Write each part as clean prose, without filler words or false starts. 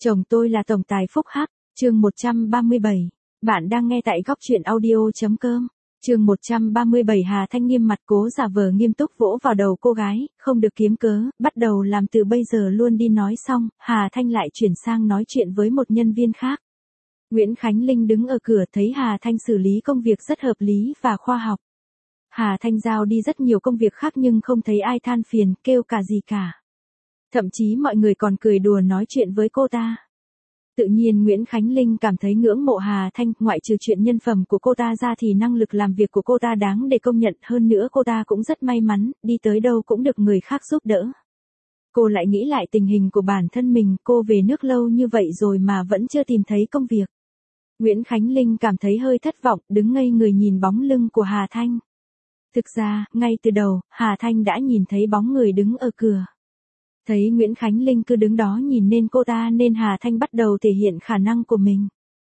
Chồng tôi là tổng tài phúc hắc, chương 137. Bạn đang nghe tại góc truyện audio.com. Chương 137. Hà Thanh nghiêm mặt cố giả vờ nghiêm túc vỗ vào đầu cô gái, không được kiếm cớ, bắt đầu làm từ bây giờ luôn đi. Nói xong, Hà Thanh lại chuyển sang nói chuyện với một nhân viên khác. Nguyễn Khánh Linh đứng ở cửa thấy Hà Thanh xử lý công việc rất hợp lý và khoa học. Hà Thanh giao đi rất nhiều công việc khác nhưng không thấy ai than phiền, kêu cả gì cả. Thậm chí mọi người còn cười đùa nói chuyện với cô ta. Tự nhiên Nguyễn Khánh Linh cảm thấy ngưỡng mộ Hà Thanh, ngoại trừ chuyện nhân phẩm của cô ta ra thì năng lực làm việc của cô ta đáng để công nhận, hơn nữa cô ta cũng rất may mắn, đi tới đâu cũng được người khác giúp đỡ. Cô lại nghĩ lại tình hình của bản thân mình, cô về nước lâu như vậy rồi mà vẫn chưa tìm thấy công việc. Nguyễn Khánh Linh cảm thấy hơi thất vọng, đứng ngây người nhìn bóng lưng của Hà Thanh. Thực ra, ngay từ đầu, Hà Thanh đã nhìn thấy bóng người đứng ở cửa. Thấy Nguyễn Khánh Linh cứ đứng đó nhìn nên cô ta nên Hà Thanh bắt đầu thể hiện khả năng của mình.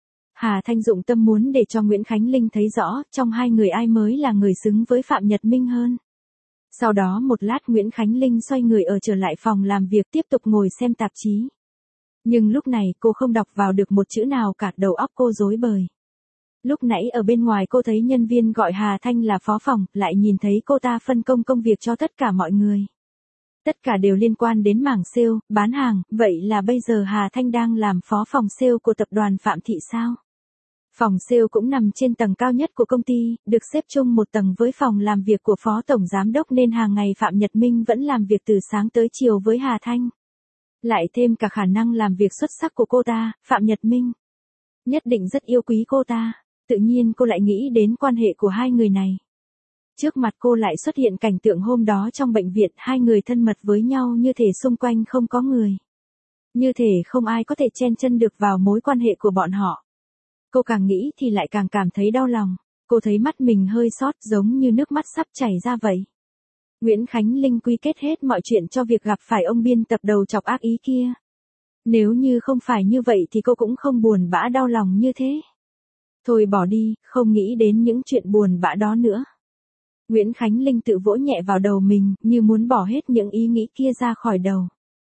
Hà Thanh dụng tâm muốn để cho Nguyễn Khánh Linh thấy rõ trong hai người ai mới là người xứng với Phạm Nhật Minh hơn. Sau đó một lát Nguyễn Khánh Linh xoay người ở trở lại phòng làm việc tiếp tục ngồi xem tạp chí. Nhưng lúc này cô không đọc vào được một chữ nào cả, đầu óc cô rối bời. Lúc nãy ở bên ngoài cô thấy nhân viên gọi Hà Thanh là phó phòng, lại nhìn thấy cô ta phân công công việc cho tất cả mọi người. Tất cả đều liên quan đến mảng sale, bán hàng, vậy là bây giờ Hà Thanh đang làm phó phòng sale của tập đoàn Phạm Thị sao? Phòng sale cũng nằm trên tầng cao nhất của công ty, được xếp chung một tầng với phòng làm việc của phó tổng giám đốc nên hàng ngày Phạm Nhật Minh vẫn làm việc từ sáng tới chiều với Hà Thanh. Lại thêm cả khả năng làm việc xuất sắc của cô ta, Phạm Nhật Minh nhất định rất yêu quý cô ta. Tự nhiên cô lại nghĩ đến quan hệ của hai người này. Trước mặt cô lại xuất hiện cảnh tượng hôm đó trong bệnh viện, hai người thân mật với nhau như thể xung quanh không có người. Như thể không ai có thể chen chân được vào mối quan hệ của bọn họ. Cô càng nghĩ thì lại càng cảm thấy đau lòng. Cô thấy mắt mình hơi xót giống như nước mắt sắp chảy ra vậy. Nguyễn Khánh Linh quy kết hết mọi chuyện cho việc gặp phải ông biên tập đầu chọc ác ý kia. Nếu như không phải như vậy thì cô cũng không buồn bã đau lòng như thế. Thôi bỏ đi, không nghĩ đến những chuyện buồn bã đó nữa. Nguyễn Khánh Linh tự vỗ nhẹ vào đầu mình, như muốn bỏ hết những ý nghĩ kia ra khỏi đầu.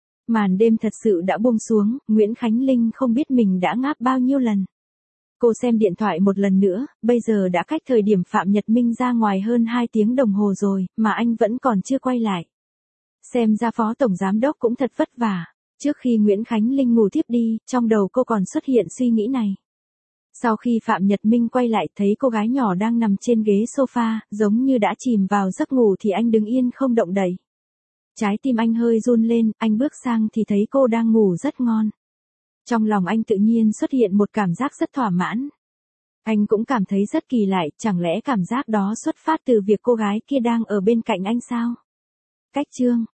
Màn đêm thật sự đã buông xuống, Nguyễn Khánh Linh không biết mình đã ngáp bao nhiêu lần. Cô xem điện thoại một lần nữa, bây giờ đã cách thời điểm Phạm Nhật Minh ra ngoài hơn 2 tiếng đồng hồ rồi, mà anh vẫn còn chưa quay lại. Xem ra phó tổng giám đốc cũng thật vất vả. Trước khi Nguyễn Khánh Linh ngủ thiếp đi, trong đầu cô còn xuất hiện suy nghĩ này. Sau khi Phạm Nhật Minh quay lại thấy cô gái nhỏ đang nằm trên ghế sofa, giống như đã chìm vào giấc ngủ thì anh đứng yên không động đậy. Trái tim anh hơi run lên, anh bước sang thì thấy cô đang ngủ rất ngon. Trong lòng anh tự nhiên xuất hiện một cảm giác rất thỏa mãn. Anh cũng cảm thấy rất kỳ lạ, chẳng lẽ cảm giác đó xuất phát từ việc cô gái kia đang ở bên cạnh anh sao? Cách chương